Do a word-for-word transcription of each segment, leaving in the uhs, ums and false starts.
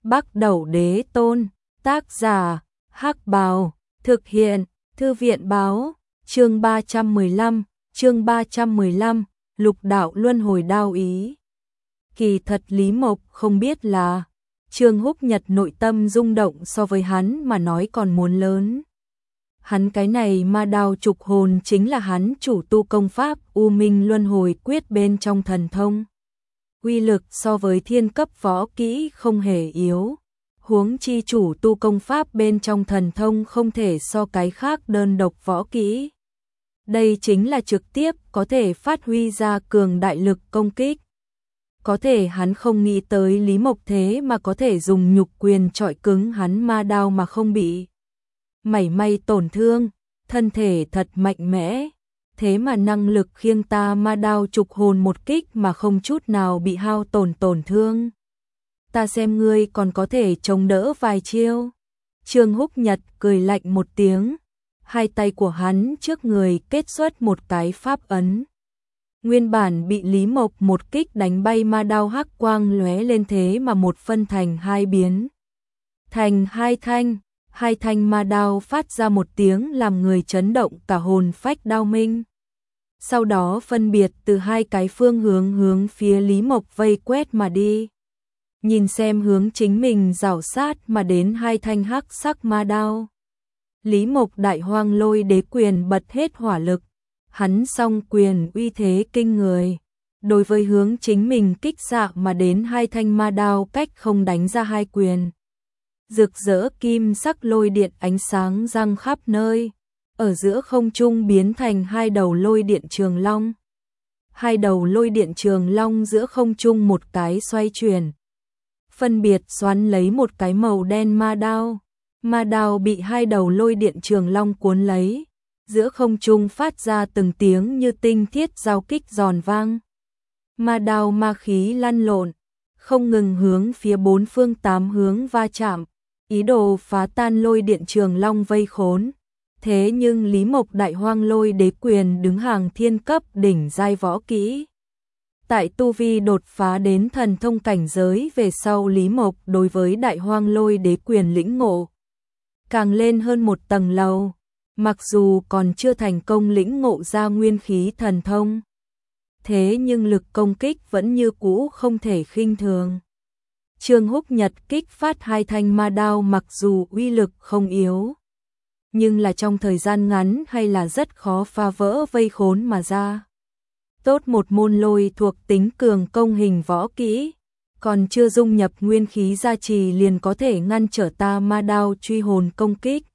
Bắc Đẩu Đế Tôn, tác giả, Hắc Bào, thực hiện, Thư viện Báo, chương ba trăm mười lăm, chương ba trăm mười lăm, lục đạo luân hồi đao ý. Kỳ thật Lý Mộc không biết là, Trương Húc Nhật nội tâm rung động so với hắn mà nói còn muốn lớn. Hắn cái này ma đao trục hồn chính là hắn chủ tu công pháp U Minh Luân Hồi Quyết bên trong thần thông. Uy lực so với thiên cấp võ kỹ không hề yếu. Huống chi chủ tu công pháp bên trong thần thông không thể so cái khác đơn độc võ kỹ. Đây chính là trực tiếp có thể phát huy ra cường đại lực công kích. Có thể hắn không nghĩ tới Lý Mộc thế mà có thể dùng nhục quyền trọi cứng hắn ma đao mà không bị mảy may tổn thương, thân thể thật mạnh mẽ, thế mà năng lực khiêng ta ma đao trục hồn một kích mà không chút nào bị hao tổn tổn thương. Ta xem ngươi còn có thể chống đỡ vài chiêu. Trương Húc Nhật cười lạnh một tiếng, hai tay của hắn trước người kết xuất một cái pháp ấn. Nguyên bản bị Lý Mộc một kích đánh bay ma đao hắc quang lóe lên thế mà một phân thành hai biến. Thành hai thanh, hai thanh ma đao phát ra một tiếng làm người chấn động cả hồn phách đao minh. Sau đó phân biệt từ hai cái phương hướng hướng phía Lý Mộc vây quét mà đi. Nhìn xem hướng chính mình rảo sát mà đến hai thanh hắc sắc ma đao. Lý Mộc đại hoang lôi đế quyền bật hết hỏa lực. Hắn song quyền uy thế kinh người. Đối với hướng chính mình kích xạ mà đến hai thanh ma đao cách không đánh ra hai quyền. Rực rỡ kim sắc lôi điện ánh sáng răng khắp nơi. Ở giữa không trung biến thành hai đầu lôi điện trường long. Hai đầu lôi điện trường long giữa không trung một cái xoay chuyển. Phân biệt xoắn lấy một cái màu đen ma đao. Ma đao bị hai đầu lôi điện trường long cuốn lấy. Giữa không trung phát ra từng tiếng như tinh thiết giao kích giòn vang. Ma đao ma khí lăn lộn, không ngừng hướng phía bốn phương tám hướng va chạm, ý đồ phá tan lôi điện trường long vây khốn. Thế nhưng Lý Mộc đại hoang lôi đế quyền đứng hàng thiên cấp đỉnh giai võ kỹ. Tại tu vi đột phá đến thần thông cảnh giới về sau Lý Mộc đối với đại hoang lôi đế quyền lĩnh ngộ càng lên hơn một tầng lầu. Mặc dù còn chưa thành công lĩnh ngộ ra nguyên khí thần thông, thế nhưng lực công kích vẫn như cũ không thể khinh thường. Trương Húc Nhật kích phát hai thanh ma đao mặc dù uy lực không yếu, nhưng là trong thời gian ngắn hay là rất khó phá vỡ vây khốn mà ra. Tốt một môn lôi thuộc tính cường công hình võ kỹ, còn chưa dung nhập nguyên khí gia trì liền có thể ngăn trở ta ma đao truy hồn công kích.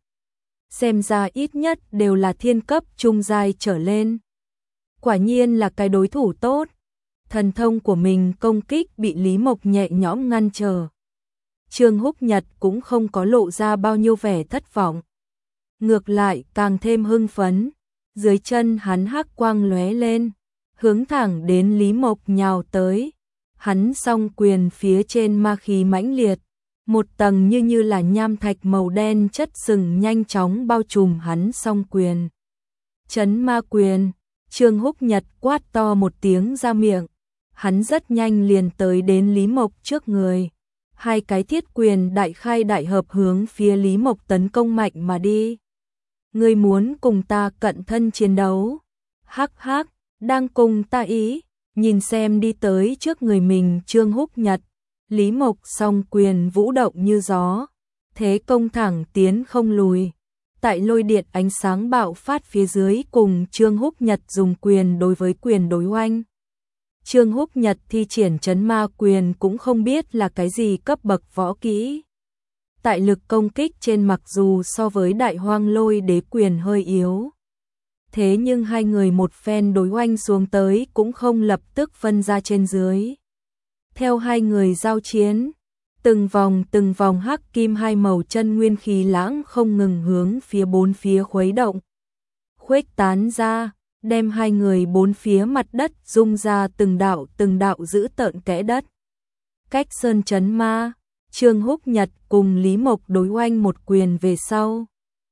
Xem ra ít nhất đều là thiên cấp trung giai trở lên. Quả nhiên là cái đối thủ tốt. Thần thông của mình công kích bị Lý Mộc nhẹ nhõm ngăn trở. Trương Húc Nhật cũng không có lộ ra bao nhiêu vẻ thất vọng. Ngược lại càng thêm hưng phấn. Dưới chân hắn hắc quang lóe lên, hướng thẳng đến Lý Mộc nhào tới. Hắn song quyền phía trên ma khí mãnh liệt. Một tầng như như là nham thạch màu đen chất sừng nhanh chóng bao trùm hắn song quyền. Chấn ma quyền, Trương Húc Nhật quát to một tiếng ra miệng. Hắn rất nhanh liền tới đến Lý Mộc trước người. Hai cái thiết quyền đại khai đại hợp hướng phía Lý Mộc tấn công mạnh mà đi. Ngươi muốn cùng ta cận thân chiến đấu? Hắc hắc, đang cùng ta ý, nhìn xem đi tới trước người mình Trương Húc Nhật. Lý Mộc song quyền vũ động như gió, thế công thẳng tiến không lùi. Tại lôi điện ánh sáng bạo phát phía dưới cùng Trương Húc Nhật dùng quyền đối với quyền đối oanh. Trương Húc Nhật thi triển chấn ma quyền cũng không biết là cái gì cấp bậc võ kỹ. Tại lực công kích trên mặc dù so với đại hoang lôi đế quyền hơi yếu. Thế nhưng hai người một phen đối oanh xuống tới cũng không lập tức phân ra trên dưới. Theo hai người giao chiến, từng vòng từng vòng hắc kim hai màu chân nguyên khí lãng không ngừng hướng phía bốn phía khuấy động. Khuếch tán ra, đem hai người bốn phía mặt đất rung ra từng đạo từng đạo giữ tợn kẽ đất. Cách sơn chấn ma, Trương Húc Nhật cùng Lý Mộc đối oanh một quyền về sau.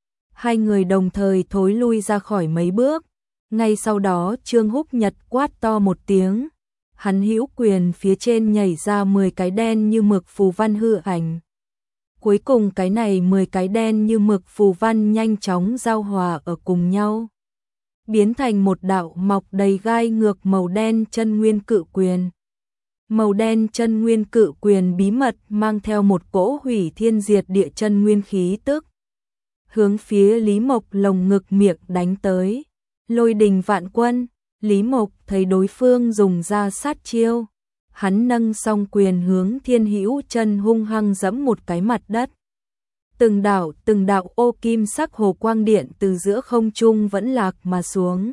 Hai người đồng thời thối lui ra khỏi mấy bước. Ngay sau đó Trương Húc Nhật quát to một tiếng. Hắn hữu quyền phía trên nhảy ra mười cái đen như mực phù văn hư ảnh. Cuối cùng cái này mười cái đen như mực phù văn nhanh chóng giao hòa ở cùng nhau, biến thành một đạo mọc đầy gai ngược màu đen chân nguyên cự quyền. Màu đen chân nguyên cự quyền bí mật mang theo một cỗ hủy thiên diệt địa chân nguyên khí tức, hướng phía Lý Mộc lồng ngực miệng đánh tới. Lôi đình vạn quân, Lý Mộc thấy đối phương dùng ra sát chiêu, hắn nâng song quyền hướng Thiên Hữu chân hung hăng giẫm một cái mặt đất. Từng đạo từng đạo ô kim sắc hồ quang điện từ giữa không trung vẫn lạc mà xuống,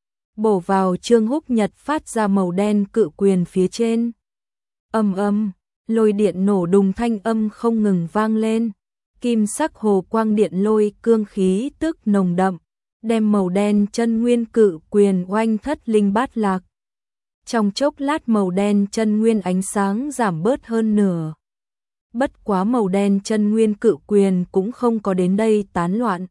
bổ vào Trương Húc Nhật phát ra màu đen cự quyền phía trên. Âm âm, lôi điện nổ đùng thanh âm không ngừng vang lên, kim sắc hồ quang điện lôi cương khí tức nồng đậm, đem màu đen chân nguyên cự quyền oanh thất linh bát lạc. Trong chốc lát màu đen chân nguyên ánh sáng giảm bớt hơn nửa. Bất quá màu đen chân nguyên cự quyền cũng không có đến đây tán loạn,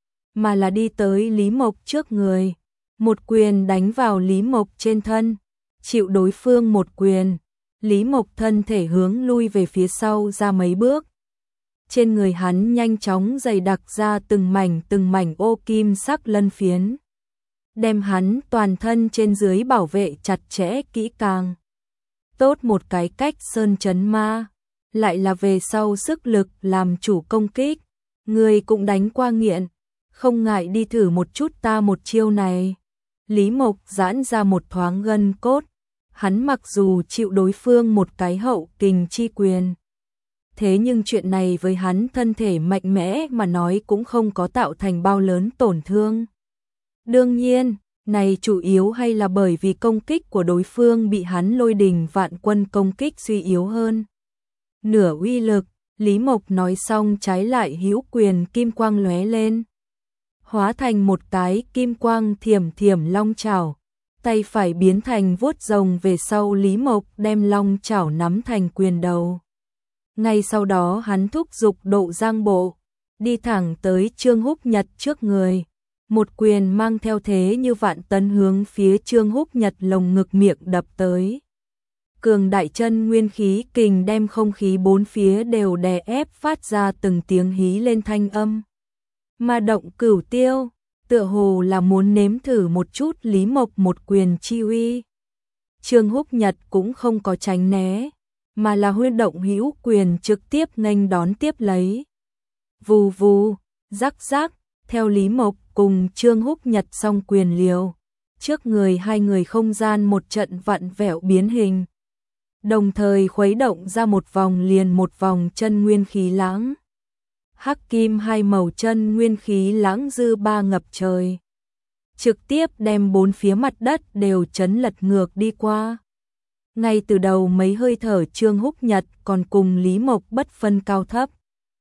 mà là đi tới Lý Mộc trước người, một quyền đánh vào Lý Mộc trên thân, chịu đối phương một quyền, Lý Mộc thân thể hướng lui về phía sau ra mấy bước. Trên người hắn nhanh chóng dày đặc ra từng mảnh từng mảnh ô kim sắc lân phiến, đem hắn toàn thân trên dưới bảo vệ chặt chẽ kỹ càng. Tốt một cái cách sơn chấn ma, lại là về sau sức lực làm chủ công kích, người cũng đánh qua nghiện, không ngại đi thử một chút ta một chiêu này. Lý Mộc giãn ra một thoáng gân cốt, hắn mặc dù chịu đối phương một cái hậu kình chi quyền, thế nhưng chuyện này với hắn thân thể mạnh mẽ mà nói cũng không có tạo thành bao lớn tổn thương. Đương nhiên, này chủ yếu hay là bởi vì công kích của đối phương bị hắn lôi đình vạn quân công kích suy yếu hơn nửa uy lực. Lý Mộc nói xong trái lại hữu quyền kim quang lóe lên, hóa thành một cái kim quang thiểm thiểm long chảo, tay phải biến thành vuốt rồng về sau. Lý Mộc đem long chảo nắm thành quyền đầu. Ngay sau đó hắn thúc giục độ giang bộ, đi thẳng tới Trương Húc Nhật trước người, một quyền mang theo thế như vạn tấn hướng phía Trương Húc Nhật lồng ngực miệng đập tới. Cường đại chân nguyên khí kình đem không khí bốn phía đều đè ép, phát ra từng tiếng hí lên thanh âm. Ma động cửu tiêu, tựa hồ là muốn nếm thử một chút Lý Mộc một quyền chi uy. Trương Húc Nhật cũng không có tránh né, mà là huy động hữu quyền trực tiếp nghênh đón tiếp lấy. Vù vù, rắc rắc, theo Lý Mộc cùng Trương Húc Nhật song quyền liều, trước người hai người không gian một trận vặn vẹo biến hình, đồng thời khuấy động ra một vòng liền một vòng chân nguyên khí lãng. Hắc kim hai màu chân nguyên khí lãng dư ba ngập trời, trực tiếp đem bốn phía mặt đất đều chấn lật ngược đi qua. Ngay từ đầu mấy hơi thở Trương Húc Nhật còn cùng Lý Mộc bất phân cao thấp,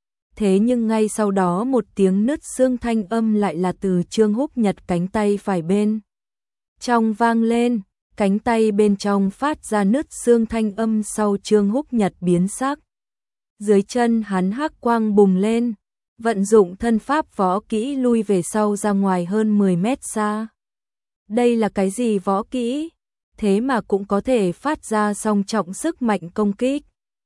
thế nhưng ngay sau đó một tiếng nứt xương thanh âm lại là từ Trương Húc Nhật cánh tay phải bên trong vang lên. Cánh tay bên trong phát ra nứt xương thanh âm sau Trương Húc Nhật biến sắc. Dưới chân hắn hắc quang bùng lên, vận dụng thân pháp võ kỹ lui về sau ra ngoài hơn mười mét xa. Đây là cái gì võ kỹ? Thế mà cũng có thể phát ra song trọng sức mạnh công kích.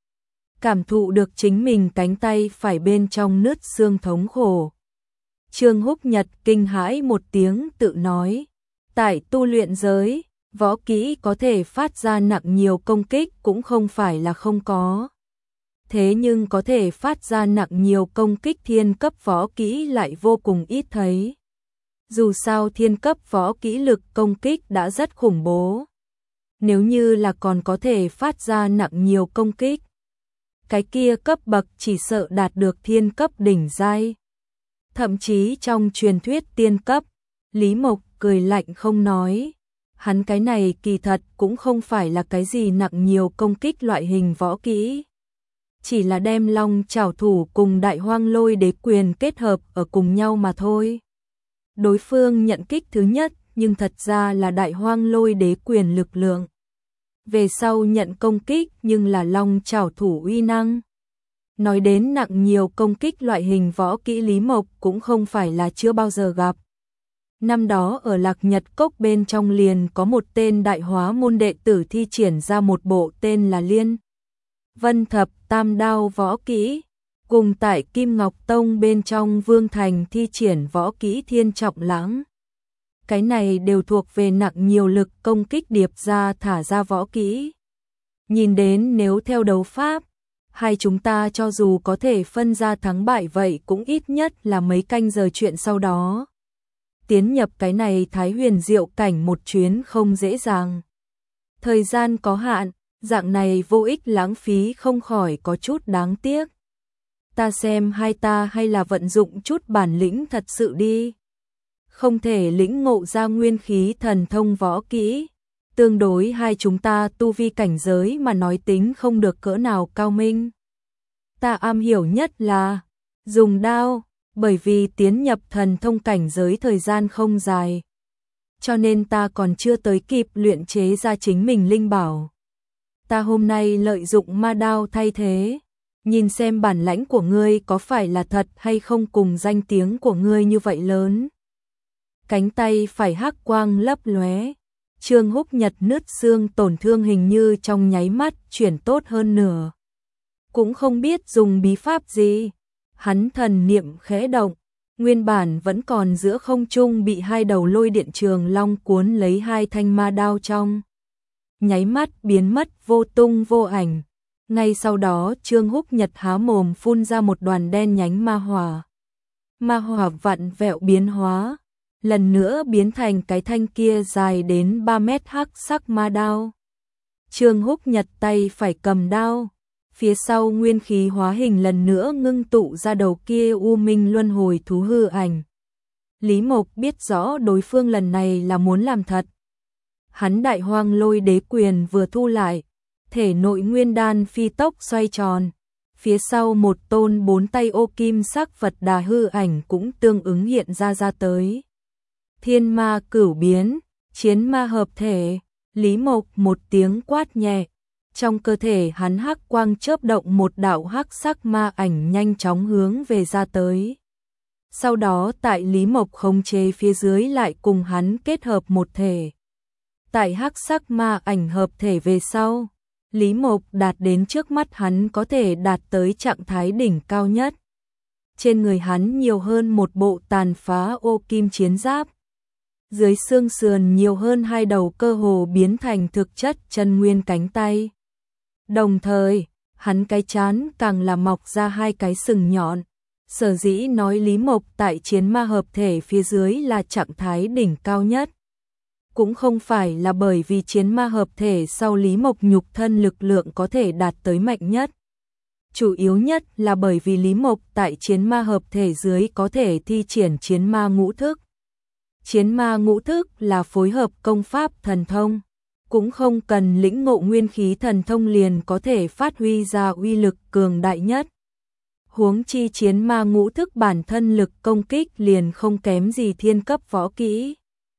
Cảm thụ được chính mình cánh tay phải bên trong nứt xương thống khổ, Trương Húc Nhật kinh hãi một tiếng tự nói, tại tu luyện giới, võ kỹ có thể phát ra nặng nhiều công kích cũng không phải là không có. Thế nhưng có thể phát ra nặng nhiều công kích thiên cấp võ kỹ lại vô cùng ít thấy. Dù sao thiên cấp võ kỹ lực công kích đã rất khủng bố, nếu như là còn có thể phát ra nặng nhiều công kích, cái kia cấp bậc chỉ sợ đạt được thiên cấp đỉnh giai. Thậm chí trong truyền thuyết tiên cấp. Lý Mộc cười lạnh không nói. Hắn cái này kỳ thật cũng không phải là cái gì nặng nhiều công kích loại hình võ kỹ, chỉ là đem long chảo thủ cùng đại hoang lôi đế quyền kết hợp ở cùng nhau mà thôi. Đối phương nhận kích thứ nhất nhưng thật ra là đại hoang lôi đế quyền lực lượng, về sau nhận công kích nhưng là long chảo thủ uy năng. Nói đến nặng nhiều công kích loại hình võ kỹ, Lý Mộc cũng không phải là chưa bao giờ gặp. Năm đó ở Lạc Nhật Cốc bên trong liền có một tên đại hóa môn đệ tử thi triển ra một bộ tên là Liên Vân Thập Tam Đao võ kỹ, cùng tại Kim Ngọc Tông bên trong Vương Thành thi triển võ kỹ Thiên Trọng Lãng. Cái này đều thuộc về nặng nhiều lực công kích điệp ra thả ra võ kỹ. Nhìn đến nếu theo đấu pháp, hai chúng ta cho dù có thể phân ra thắng bại vậy cũng ít nhất là mấy canh giờ chuyện sau đó. Tiến nhập cái này Thái Huyền Diệu cảnh một chuyến không dễ dàng. Thời gian có hạn, dạng này vô ích lãng phí không khỏi có chút đáng tiếc. Ta xem hai ta hay là vận dụng chút bản lĩnh thật sự đi. Không thể lĩnh ngộ ra nguyên khí thần thông võ kỹ. Tương đối hai chúng ta tu vi cảnh giới mà nói tính không được cỡ nào cao minh. Ta am hiểu nhất là dùng đao, bởi vì tiến nhập thần thông cảnh giới thời gian không dài. Cho nên ta còn chưa tới kịp luyện chế ra chính mình linh bảo. Ta hôm nay lợi dụng ma đao thay thế. Nhìn xem bản lãnh của ngươi có phải là thật hay không cùng danh tiếng của ngươi như vậy lớn. Cánh tay phải hắc quang lấp lóe. Trương Húc Nhật nứt xương tổn thương hình như trong nháy mắt chuyển tốt hơn nửa. Cũng không biết dùng bí pháp gì. Hắn thần niệm khẽ động. Nguyên bản vẫn còn giữa không trung bị hai đầu lôi điện trường long cuốn lấy hai thanh ma đao trong. Nháy mắt biến mất vô tung vô ảnh. Ngay sau đó Trương Húc Nhật há mồm phun ra một đoàn đen nhánh ma hỏa. Ma hỏa vặn vẹo biến hóa. Lần nữa biến thành cái thanh kia dài đến ba mét hắc sắc ma đao. Trương Húc Nhật tay phải cầm đao. Phía sau nguyên khí hóa hình lần nữa ngưng tụ ra đầu kia u minh luân hồi thú hư ảnh. Lý Mộc biết rõ đối phương lần này là muốn làm thật. Hắn đại hoang lôi đế quyền vừa thu lại. Thể nội nguyên đan phi tốc xoay tròn. Phía sau một tôn bốn tay ô kim sắc Phật Đà hư ảnh cũng tương ứng hiện ra ra tới. Thiên ma cửu biến, chiến ma hợp thể, Lý Mộc một tiếng quát nhẹ. Trong cơ thể hắn hắc quang chớp động một đạo hắc sắc ma ảnh nhanh chóng hướng về ra tới. Sau đó tại Lý Mộc khống chế phía dưới lại cùng hắn kết hợp một thể. Tại hắc sắc ma ảnh hợp thể về sau, Lý Mộc đạt đến trước mắt hắn có thể đạt tới trạng thái đỉnh cao nhất. Trên người hắn nhiều hơn một bộ tàn phá ô kim chiến giáp. Dưới xương sườn nhiều hơn hai đầu cơ hồ biến thành thực chất chân nguyên cánh tay. Đồng thời, hắn cái chán càng là mọc ra hai cái sừng nhọn. Sở dĩ nói Lý Mộc tại chiến ma hợp thể phía dưới là trạng thái đỉnh cao nhất. Cũng không phải là bởi vì chiến ma hợp thể sau Lý Mộc nhục thân lực lượng có thể đạt tới mạnh nhất. Chủ yếu nhất là bởi vì Lý Mộc tại chiến ma hợp thể dưới có thể thi triển chiến ma ngũ thức. Chiến ma ngũ thức là phối hợp công pháp thần thông, cũng không cần lĩnh ngộ nguyên khí thần thông liền có thể phát huy ra uy lực cường đại nhất. Huống chi chiến ma ngũ thức bản thân lực công kích liền không kém gì thiên cấp võ kỹ.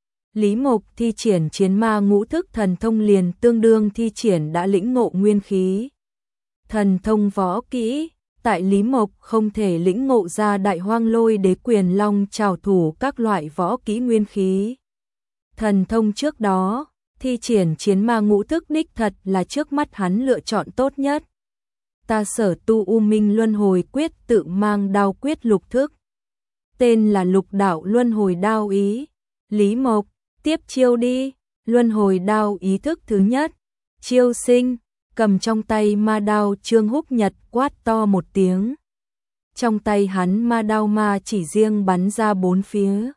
Lý Mộc thi triển chiến ma ngũ thức thần thông liền tương đương thi triển đã lĩnh ngộ nguyên khí. Thần thông võ kỹ, tại Lý Mộc không thể lĩnh ngộ ra đại hoang lôi đế quyền long trảo thủ các loại võ kỹ nguyên khí. Thần thông trước đó, thi triển chiến ma ngũ thức đích thật là trước mắt hắn lựa chọn tốt nhất. Ta sở tu U Minh Luân Hồi Quyết tự mang đao quyết lục thức. Tên là Lục Đạo Luân Hồi Đao Ý. Lý Mộc, tiếp chiêu đi. Luân Hồi Đao ý thức thứ nhất. Chiêu sinh, cầm trong tay ma đao Trương Húc Nhật quát to một tiếng. Trong tay hắn ma đao ma chỉ riêng bắn ra bốn phía.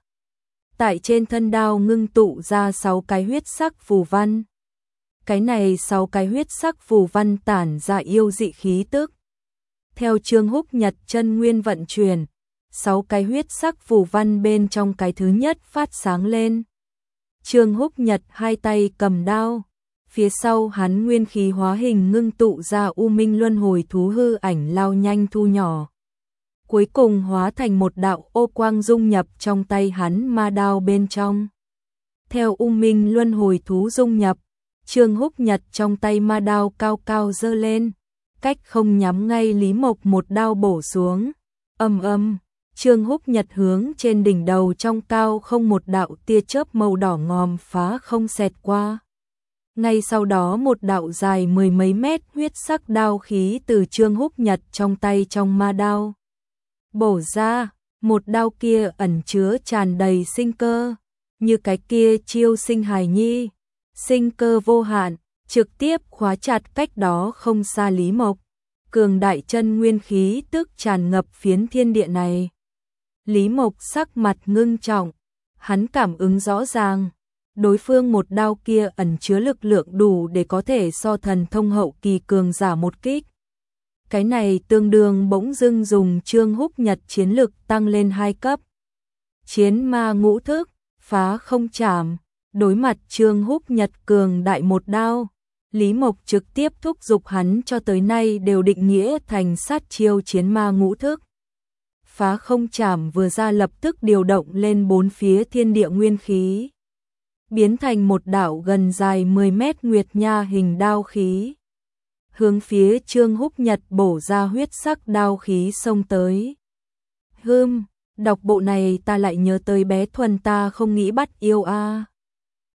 Tại trên thân đao ngưng tụ ra sáu cái huyết sắc phù văn. Cái này sáu cái huyết sắc phù văn tản ra yêu dị khí tức. Theo Trương Húc Nhật chân nguyên vận chuyển, sáu cái huyết sắc phù văn bên trong cái thứ nhất phát sáng lên. Trương Húc Nhật hai tay cầm đao, phía sau hắn nguyên khí hóa hình ngưng tụ ra U Minh Luân Hồi thú hư ảnh lao nhanh thu nhỏ. Cuối cùng hóa thành một đạo ô quang dung nhập trong tay hắn ma đao bên trong. Theo U Minh Luân Hồi thú dung nhập, Trương Húc Nhật trong tay ma đao cao cao giơ lên, cách không nhắm ngay Lý Mộc một đao bổ xuống. Ầm ầm, Trương Húc Nhật hướng trên đỉnh đầu trong cao không một đạo tia chớp màu đỏ ngòm phá không xẹt qua. Ngay sau đó một đạo dài mười mấy mét huyết sắc đao khí từ Trương Húc Nhật trong tay trong ma đao bổ ra, một đao kia ẩn chứa tràn đầy sinh cơ, như cái kia chiêu sinh hài nhi, sinh cơ vô hạn, trực tiếp khóa chặt cách đó không xa Lý Mộc. Cường đại chân nguyên khí tức tràn ngập phiến thiên địa này. Lý Mộc sắc mặt ngưng trọng, hắn cảm ứng rõ ràng, đối phương một đao kia ẩn chứa lực lượng đủ để có thể so thần thông hậu kỳ cường giả một kích. Cái này tương đương bỗng dưng dùng Trương Húc Nhật chiến lực tăng lên hai cấp. Chiến ma ngũ thức, phá không chảm, đối mặt Trương Húc Nhật cường đại một đao, Lý Mộc trực tiếp thúc giục hắn cho tới nay đều định nghĩa thành sát chiêu chiến ma ngũ thức. Phá không chảm vừa ra lập tức điều động lên bốn phía thiên địa nguyên khí, biến thành một đạo gần dài mười mét nguyệt nha hình đao khí. Hướng phía Trương Húc Nhật bổ ra huyết sắc đao khí xông tới. Hừm, đọc bộ này ta lại nhớ tới bé Thuần ta không nghĩ bắt yêu a.